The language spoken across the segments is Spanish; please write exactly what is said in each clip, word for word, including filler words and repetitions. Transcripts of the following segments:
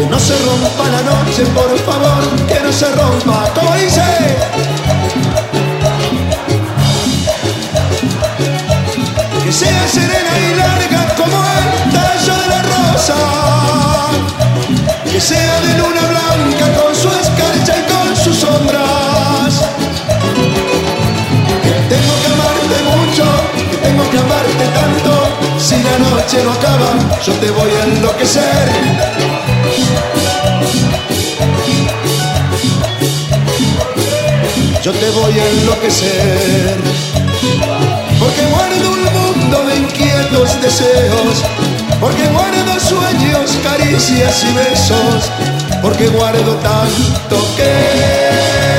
Que no se rompa la noche, por favor, que no se rompa. ¿Cómo dice? Que sea serena y larga como el tallo de la rosa. Que sea de luna blanca con su escarcha y con sus sombras. Que tengo que amarte mucho, que tengo que amarte tanto. Si la noche no acaba, yo te voy a enloquecer. Yo te voy a enloquecer. Porque guardo un mundo de inquietos deseos. Porque guardo sueños, caricias y besos. Porque guardo tanto que...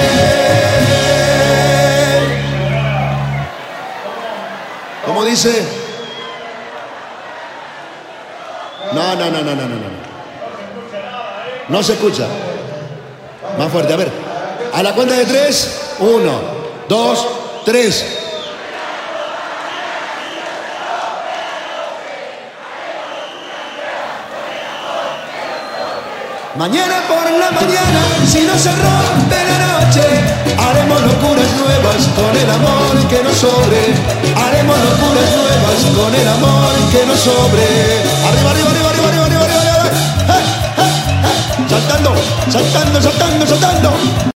¿Cómo dice? No, no, no, no, no, no, no. No se escucha. Más fuerte, a ver. A la cuenta de tres. Uno, dos, tres. Mañana por la mañana, si no se rompe la noche, haremos locuras nuevas con el amor que nos sobre. Haremos locuras nuevas con el amor que nos sobre. Arriba, arriba, arriba, arriba, arriba, arriba, arriba, arriba. ¡Eh, eh, eh! Saltando, saltando, saltando, saltando.